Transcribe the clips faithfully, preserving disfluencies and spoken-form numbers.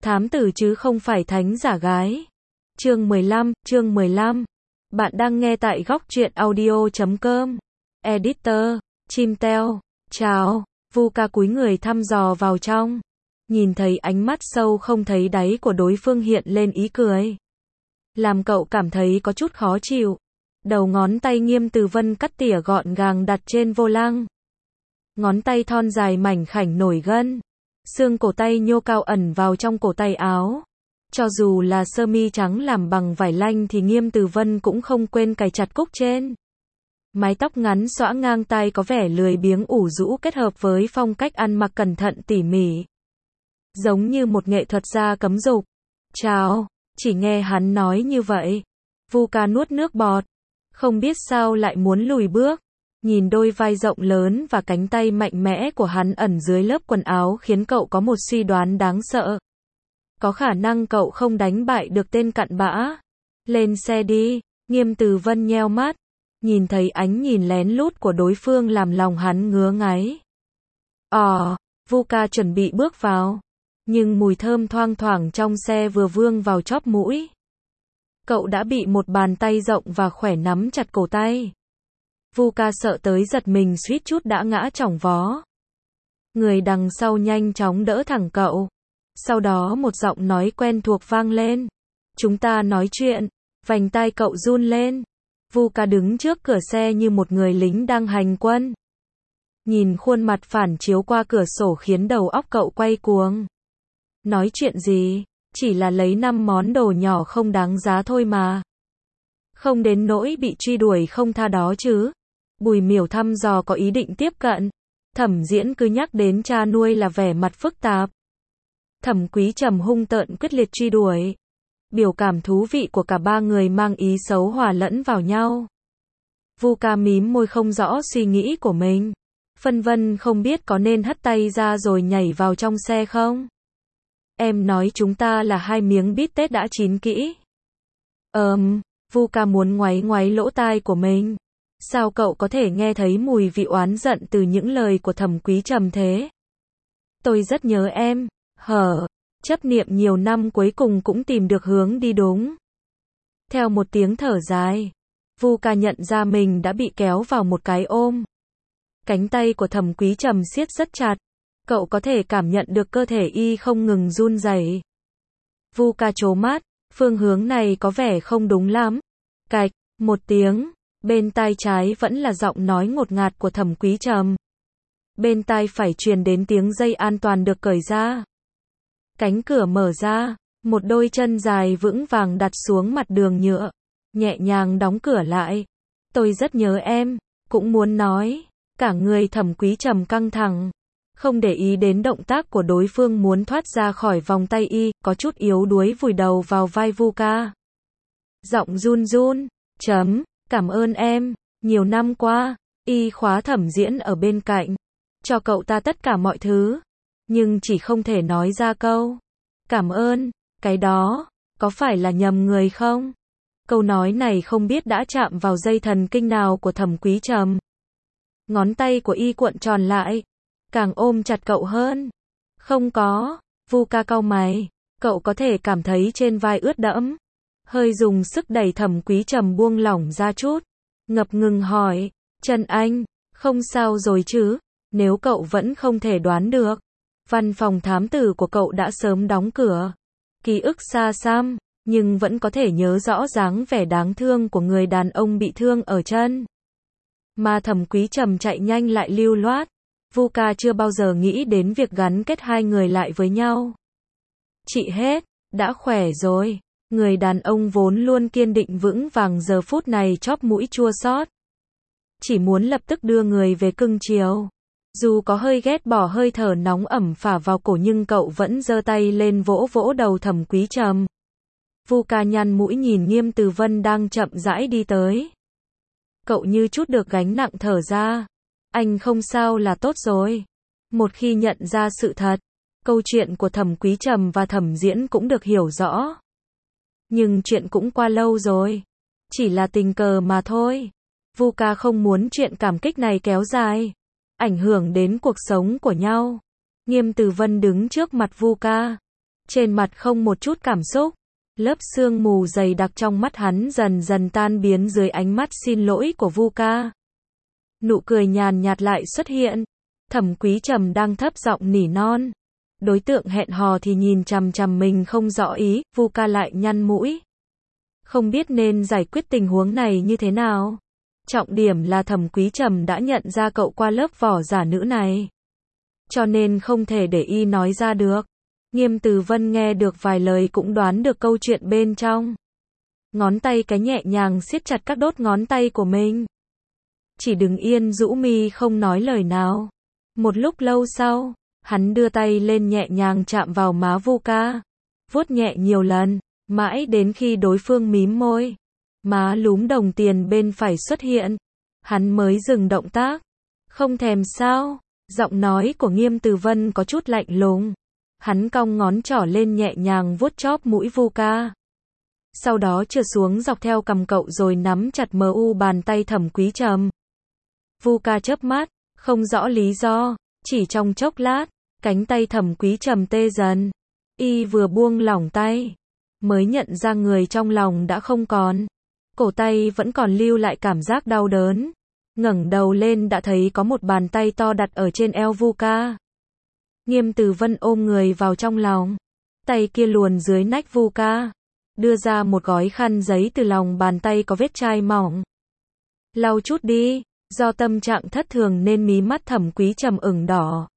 Thám tử chứ không phải thánh giả gái. Chương mười lăm, chương mười lăm. Bạn đang nghe tại góc truyện audio chấm com. Editor, Chimteo. Chào. Vuka cúi người thăm dò vào trong. Nhìn thấy ánh mắt sâu không thấy đáy của đối phương hiện lên ý cười. Làm cậu cảm thấy có chút khó chịu. Đầu ngón tay Nghiêm Từ Vân cắt tỉa gọn gàng đặt trên vô lăng. Ngón tay thon dài mảnh khảnh nổi gân. Xương cổ tay nhô cao ẩn vào trong cổ tay áo. Cho dù là sơ mi trắng làm bằng vải lanh thì Nghiêm Từ Vân cũng không quên cài chặt cúc trên. Mái tóc ngắn xõa ngang tai có vẻ lười biếng ủ rũ kết hợp với phong cách ăn mặc cẩn thận tỉ mỉ. Giống như một nghệ thuật gia cấm dục. Chào, chỉ nghe hắn nói như vậy. Vuka nuốt nước bọt. Không biết sao lại muốn lùi bước. Nhìn đôi vai rộng lớn và cánh tay mạnh mẽ của hắn ẩn dưới lớp quần áo khiến cậu có một suy đoán đáng sợ. Có khả năng cậu không đánh bại được tên cặn bã. Lên xe đi. Nghiêm Từ Vân nheo mắt. Nhìn thấy ánh nhìn lén lút của đối phương làm lòng hắn ngứa ngáy. Ồ, Vuka chuẩn bị bước vào. Nhưng mùi thơm thoang thoảng trong xe vừa vương vào chóp mũi. Cậu đã bị một bàn tay rộng và khỏe nắm chặt cổ tay. Vuka sợ tới giật mình suýt chút đã ngã chỏng vó. Người đằng sau nhanh chóng đỡ thẳng cậu. Sau đó một giọng nói quen thuộc vang lên. Chúng ta nói chuyện. Vành tai cậu run lên. Vuka đứng trước cửa xe như một người lính đang hành quân. Nhìn khuôn mặt phản chiếu qua cửa sổ khiến đầu óc cậu quay cuồng. Nói chuyện gì? Chỉ là lấy năm món đồ nhỏ không đáng giá thôi mà. Không đến nỗi bị truy đuổi không tha đó chứ. Bùi Miểu thăm dò có ý định tiếp cận. Thẩm Diễn cứ nhắc đến cha nuôi là vẻ mặt phức tạp. Thẩm Quý Trầm hung tợn quyết liệt truy đuổi. Biểu cảm thú vị của cả ba người mang ý xấu hòa lẫn vào nhau. Vuka mím môi không rõ suy nghĩ của mình. Phân vân không biết có nên hất tay ra rồi nhảy vào trong xe không? Em nói chúng ta là hai miếng bít tết đã chín kỹ. Ờm, Vuka muốn ngoáy ngoáy lỗ tai của mình. Sao cậu có thể nghe thấy mùi vị oán giận từ những lời của Thẩm Quý Trầm thế? Tôi rất nhớ em. Hở, chấp niệm nhiều năm cuối cùng cũng tìm được hướng đi đúng. Theo một tiếng thở dài, Vuka nhận ra mình đã bị kéo vào một cái ôm. Cánh tay của Thẩm Quý Trầm siết rất chặt. Cậu có thể cảm nhận được cơ thể y không ngừng run rẩy. Vuka trố mắt, phương hướng này có vẻ không đúng lắm. Cạch, một tiếng, bên tai trái vẫn là giọng nói ngột ngạt của Thẩm Quý Trầm. Bên tai phải truyền đến tiếng dây an toàn được cởi ra. Cánh cửa mở ra, một đôi chân dài vững vàng đặt xuống mặt đường nhựa, nhẹ nhàng đóng cửa lại. Tôi rất nhớ em, cũng muốn nói. Cả người Thẩm Quý Trầm căng thẳng. Không để ý đến động tác của đối phương muốn thoát ra khỏi vòng tay y, có chút yếu đuối vùi đầu vào vai Vuka. Giọng run run, chấm, cảm ơn em, nhiều năm qua, y khóa Thẩm Diễn ở bên cạnh, cho cậu ta tất cả mọi thứ, nhưng chỉ không thể nói ra câu, cảm ơn, cái đó, có phải là nhầm người không? Câu nói này không biết đã chạm vào dây thần kinh nào của Thẩm Quý Trầm. Ngón tay của y cuộn tròn lại. Càng ôm chặt cậu hơn. Không có. Vuka cau mày. Cậu có thể cảm thấy trên vai ướt đẫm. Hơi dùng sức đẩy Thẩm Quý Trầm buông lỏng ra chút. Ngập ngừng hỏi. Trần Anh, không sao rồi chứ? Nếu cậu vẫn không thể đoán được. Văn phòng thám tử của cậu đã sớm đóng cửa. Ký ức xa xăm, nhưng vẫn có thể nhớ rõ dáng vẻ đáng thương của người đàn ông bị thương ở chân. Mà Thẩm Quý Trầm chạy nhanh lại lưu loát. Vuka chưa bao giờ nghĩ đến việc gắn kết hai người lại với nhau. Chị hết, đã khỏe rồi. Người đàn ông vốn luôn kiên định vững vàng giờ phút này chóp mũi chua xót. Chỉ muốn lập tức đưa người về cưng chiều. Dù có hơi ghét bỏ hơi thở nóng ẩm phả vào cổ nhưng cậu vẫn giơ tay lên vỗ vỗ đầu Thẩm Quý Trầm. Vuka nhăn mũi nhìn Nghiêm Từ Vân đang chậm rãi đi tới. Cậu như chút được gánh nặng thở ra. Anh không sao là tốt rồi. Một khi nhận ra sự thật, câu chuyện của Thẩm Quý Trầm và Thẩm Diễn cũng được hiểu rõ. Nhưng chuyện cũng qua lâu rồi. Chỉ là tình cờ mà thôi. Vuka không muốn chuyện cảm kích này kéo dài, ảnh hưởng đến cuộc sống của nhau. Nghiêm Từ Vân đứng trước mặt Vuka. trên mặt không một chút cảm xúc. Lớp sương mù dày đặc trong mắt hắn dần dần tan biến dưới ánh mắt xin lỗi của Vu Ca. Nụ cười nhàn nhạt lại xuất hiện. Thẩm Quý Trầm đang thấp giọng nỉ non. Đối tượng hẹn hò thì nhìn chằm chằm mình không rõ ý, Vu Ca lại nhăn mũi. Không biết nên giải quyết tình huống này như thế nào. Trọng điểm là Thẩm Quý Trầm đã nhận ra cậu qua lớp vỏ giả nữ này. Cho nên không thể để y nói ra được. Nghiêm Từ Vân nghe được vài lời cũng đoán được câu chuyện bên trong. Ngón tay cái nhẹ nhàng siết chặt các đốt ngón tay của mình. Chỉ đứng yên rũ mi không nói lời nào. Một lúc lâu sau, hắn đưa tay lên nhẹ nhàng chạm vào má Vu Ca. Vuốt nhẹ nhiều lần, mãi đến khi đối phương mím môi. Má lúm đồng tiền bên phải xuất hiện. Hắn mới dừng động tác. Không thèm sao? Giọng nói của Nghiêm Từ Vân có chút lạnh lùng. Hắn cong ngón trỏ lên nhẹ nhàng vuốt chóp mũi Vu Ca. Sau đó trượt xuống dọc theo cằm cậu rồi nắm chặt mờ u bàn tay Thẩm Quý Trầm. Vu Ca chớp mắt, không rõ lý do, chỉ trong chốc lát, cánh tay Thẩm Quý Trầm tê dần. Y vừa buông lỏng tay, mới nhận ra người trong lòng đã không còn. Cổ tay vẫn còn lưu lại cảm giác đau đớn. Ngẩng đầu lên đã thấy có một bàn tay to đặt ở trên eo Vu Ca. Nghiêm Từ Vân ôm người vào trong lòng. Tay kia luồn dưới nách Vu Ca. Đưa ra một gói khăn giấy từ lòng bàn tay có vết chai mỏng. Lau chút đi. Do tâm trạng thất thường nên mí mắt Thẩm Quý Trầm ửng đỏ.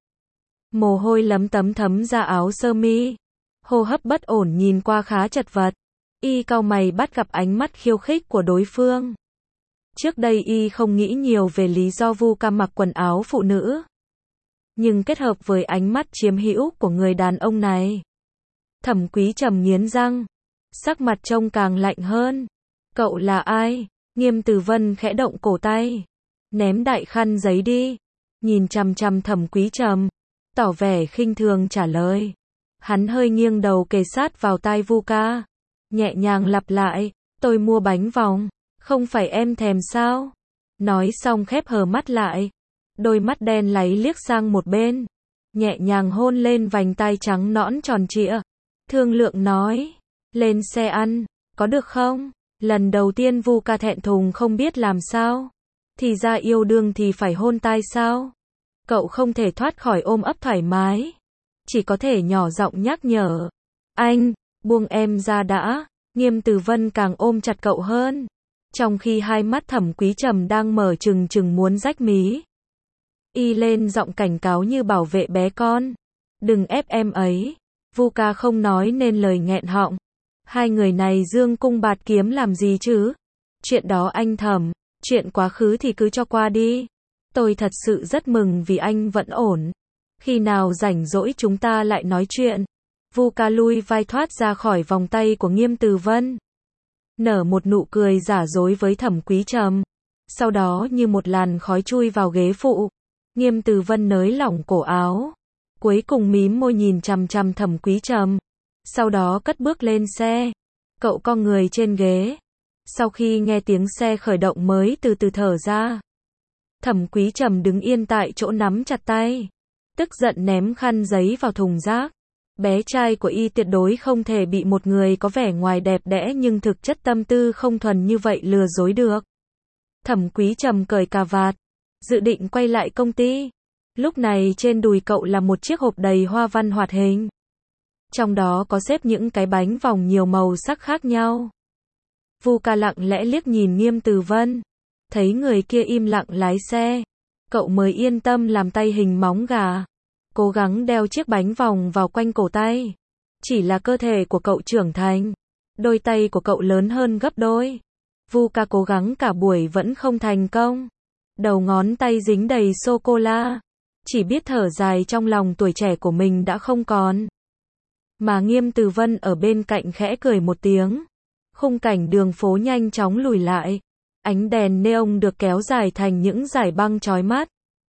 Mồ hôi lấm tấm thấm ra áo sơ mi. Hô hấp bất ổn nhìn qua khá chật vật. Y cau mày bắt gặp ánh mắt khiêu khích của đối phương. Trước đây y không nghĩ nhiều về lý do Vu Ca mặc quần áo phụ nữ. Nhưng kết hợp với ánh mắt chiếm hữu của người đàn ông này. Thẩm Quý Trầm nghiến răng. Sắc mặt trông càng lạnh hơn. Cậu là ai? Nghiêm Từ Vân khẽ động cổ tay. Ném đại khăn giấy đi. Nhìn chằm chằm Thẩm Quý Trầm. Tỏ vẻ khinh thường trả lời. Hắn hơi nghiêng đầu kề sát vào tai Vu Ca. Nhẹ nhàng lặp lại. Tôi mua bánh vòng. Không phải em thèm sao? Nói xong khép hờ mắt lại. Đôi mắt đen láy liếc sang một bên. Nhẹ nhàng hôn lên vành tai trắng nõn tròn trịa. Thương lượng nói. Lên xe ăn. Có được không? Lần đầu tiên Vu Ca thẹn thùng không biết làm sao. Thì ra yêu đương thì phải hôn tai sao? Cậu không thể thoát khỏi ôm ấp thoải mái. Chỉ có thể nhỏ giọng nhắc nhở. Anh, buông em ra đã. Nghiêm Từ Vân càng ôm chặt cậu hơn. Trong khi hai mắt Thẩm Quý Trầm đang mở trừng trừng muốn rách mí. Y lên giọng cảnh cáo như bảo vệ bé con. Đừng ép em ấy. Vu Ca không nói nên lời nghẹn họng. Hai người này dương cung bạt kiếm làm gì chứ? Chuyện đó anh Thẩm, chuyện quá khứ thì cứ cho qua đi. Tôi thật sự rất mừng vì anh vẫn ổn. Khi nào rảnh rỗi chúng ta lại nói chuyện. Vu Ca lui vai thoát ra khỏi vòng tay của Nghiêm Từ Vân. Nở một nụ cười giả dối với Thẩm Quý Trầm. Sau đó như một làn khói chui vào ghế phụ. Nghiêm Từ Vân nới lỏng cổ áo. Cuối cùng mím môi nhìn chằm chằm Thẩm Quý Trầm. Sau đó cất bước lên xe. Cậu co người trên ghế. Sau khi nghe tiếng xe khởi động mới từ từ thở ra. Thẩm Quý Trầm đứng yên tại chỗ nắm chặt tay. Tức giận ném khăn giấy vào thùng rác. Bé trai của y tuyệt đối không thể bị một người có vẻ ngoài đẹp đẽ nhưng thực chất tâm tư không thuần như vậy lừa dối được. Thẩm Quý Trầm cởi cà vạt. Dự định quay lại công ty. Lúc này trên đùi cậu là một chiếc hộp đầy hoa văn hoạt hình. Trong đó có xếp những cái bánh vòng nhiều màu sắc khác nhau. Vu Ca lặng lẽ liếc nhìn Nghiêm Từ Vân. Thấy người kia im lặng lái xe. Cậu mới yên tâm làm tay hình móng gà. Cố gắng đeo chiếc bánh vòng vào quanh cổ tay. Chỉ là cơ thể của cậu trưởng thành. Đôi tay của cậu lớn hơn gấp đôi. Vu Ca cố gắng cả buổi vẫn không thành công. Đầu ngón tay dính đầy sô-cô-la. Chỉ biết thở dài trong lòng tuổi trẻ của mình đã không còn. Mà Nghiêm Từ Vân ở bên cạnh khẽ cười một tiếng. Khung cảnh đường phố nhanh chóng lùi lại. Ánh đèn neon được kéo dài thành những dải băng chói mắt.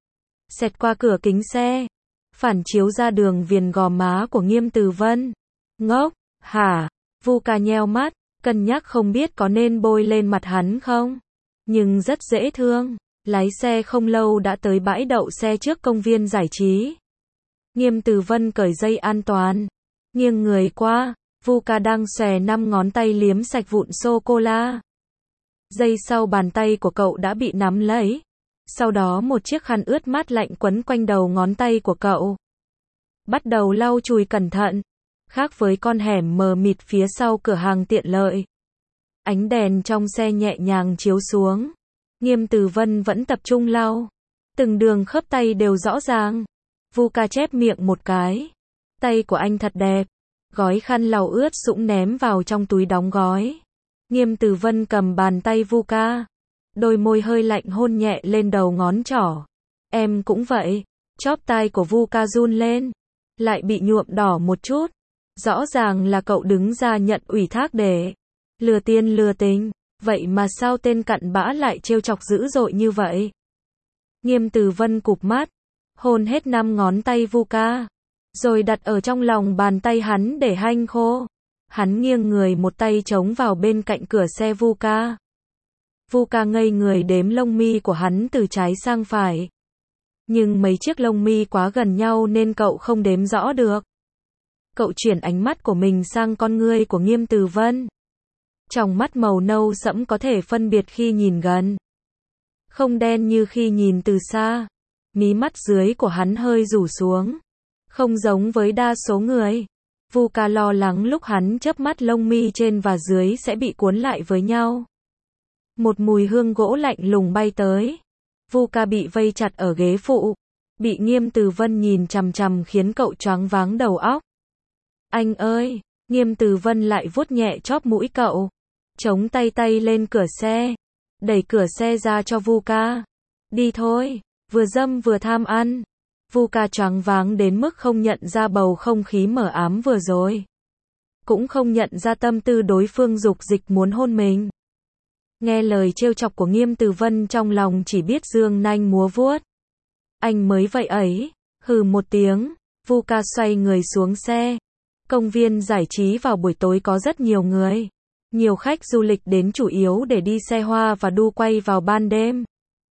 Xẹt qua cửa kính xe. Phản chiếu ra đường viền gò má của Nghiêm Từ Vân. Ngốc, hả? Vu Ca nheo mắt, cân nhắc không biết có nên bôi lên mặt hắn không. Nhưng rất dễ thương. Lái xe không lâu đã tới bãi đậu xe trước công viên giải trí. Nghiêm Từ Vân cởi dây an toàn. Nghiêng người qua, Vuka đang xòe năm ngón tay liếm sạch vụn sô-cô-la. Giây sau bàn tay của cậu đã bị nắm lấy. Sau đó một chiếc khăn ướt mát lạnh quấn quanh đầu ngón tay của cậu. Bắt đầu lau chùi cẩn thận. Khác với con hẻm mờ mịt phía sau cửa hàng tiện lợi. Ánh đèn trong xe nhẹ nhàng chiếu xuống. Nghiêm Từ Vân vẫn tập trung lau. Từng đường khớp tay đều rõ ràng. Vuka chép miệng một cái. Tay của anh thật đẹp. Gói khăn lau ướt sũng ném vào trong túi đóng gói. Nghiêm Từ Vân cầm bàn tay Vuka. Đôi môi hơi lạnh hôn nhẹ lên đầu ngón trỏ. Em cũng vậy. Chóp tai của Vuka run lên. Lại bị nhuộm đỏ một chút. Rõ ràng là cậu đứng ra nhận ủy thác để lừa tiên lừa tình. Vậy mà sao tên cặn bã lại trêu chọc dữ dội như vậy? Nghiêm Từ Vân cụp mắt. Hôn hết năm ngón tay Vuka. Rồi đặt ở trong lòng bàn tay hắn để hanh khô. Hắn nghiêng người một tay chống vào bên cạnh cửa xe Vuka. Vuka ngây người đếm lông mi của hắn từ trái sang phải. Nhưng mấy chiếc lông mi quá gần nhau nên cậu không đếm rõ được. Cậu chuyển ánh mắt của mình sang con ngươi của Nghiêm Từ Vân. Tròng mắt màu nâu sẫm có thể phân biệt khi nhìn gần. Không đen như khi nhìn từ xa. Mí mắt dưới của hắn hơi rủ xuống. Không giống với đa số người. Vuka lo lắng lúc hắn chớp mắt lông mi trên và dưới sẽ bị cuốn lại với nhau. Một mùi hương gỗ lạnh lùng bay tới. Vuka bị vây chặt ở ghế phụ. Bị Nghiêm Từ Vân nhìn chằm chằm khiến cậu choáng váng đầu óc. Anh ơi! Nghiêm Từ Vân lại vuốt nhẹ chóp mũi cậu. Chống tay tay lên cửa xe. Đẩy cửa xe ra cho Vuka. Đi thôi! Vừa dâm vừa tham ăn. Vuka choáng váng đến mức không nhận ra bầu không khí mờ ám vừa rồi. Cũng không nhận ra tâm tư đối phương dục dịch muốn hôn mình. Nghe lời trêu chọc của Nghiêm Từ Vân trong lòng chỉ biết giương nanh múa vuốt. Anh mới vậy ấy. Hừ một tiếng. Vuka xoay người xuống xe. Công viên giải trí vào buổi tối có rất nhiều người. Nhiều khách du lịch đến chủ yếu để đi xe hoa và đu quay vào ban đêm.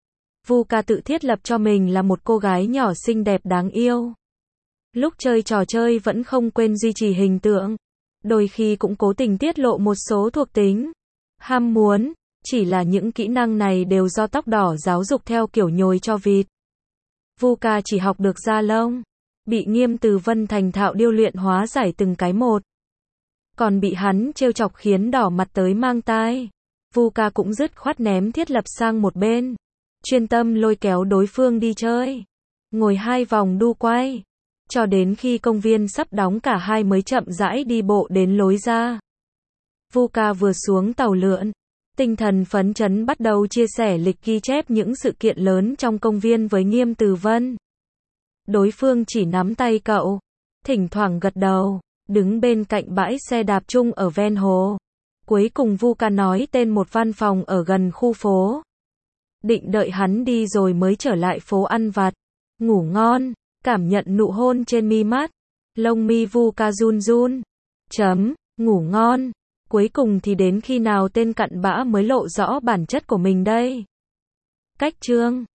Vuka tự thiết lập cho mình là một cô gái nhỏ xinh đẹp đáng yêu. Lúc chơi trò chơi vẫn không quên duy trì hình tượng. Đôi khi cũng cố tình tiết lộ một số thuộc tính. Ham muốn, chỉ là những kỹ năng này đều do tóc đỏ giáo dục theo kiểu nhồi cho vịt. Vuka chỉ học được da lông. Bị Nghiêm Từ Vân thành thạo điêu luyện hóa giải từng cái một. Còn bị hắn trêu chọc khiến đỏ mặt tới mang tai. Vuka cũng dứt khoát ném thiết lập sang một bên. Chuyên tâm lôi kéo đối phương đi chơi. Ngồi hai vòng đu quay. Cho đến khi công viên sắp đóng cả hai mới chậm rãi đi bộ đến lối ra. Vuka vừa xuống tàu lượn. Tinh thần phấn chấn bắt đầu chia sẻ lịch ghi chép những sự kiện lớn trong công viên với Nghiêm Từ Vân. Đối phương chỉ nắm tay cậu. Thỉnh thoảng gật đầu. Đứng bên cạnh bãi xe đạp chung ở ven hồ. Cuối cùng Vuka nói tên một văn phòng ở gần khu phố. Định đợi hắn đi rồi mới trở lại phố ăn vặt. Ngủ ngon. Cảm nhận nụ hôn trên mi mắt. Lông mi Vuka run run. Chấm. Ngủ ngon. Cuối cùng thì đến khi nào tên cặn bã mới lộ rõ bản chất của mình đây? Cách chương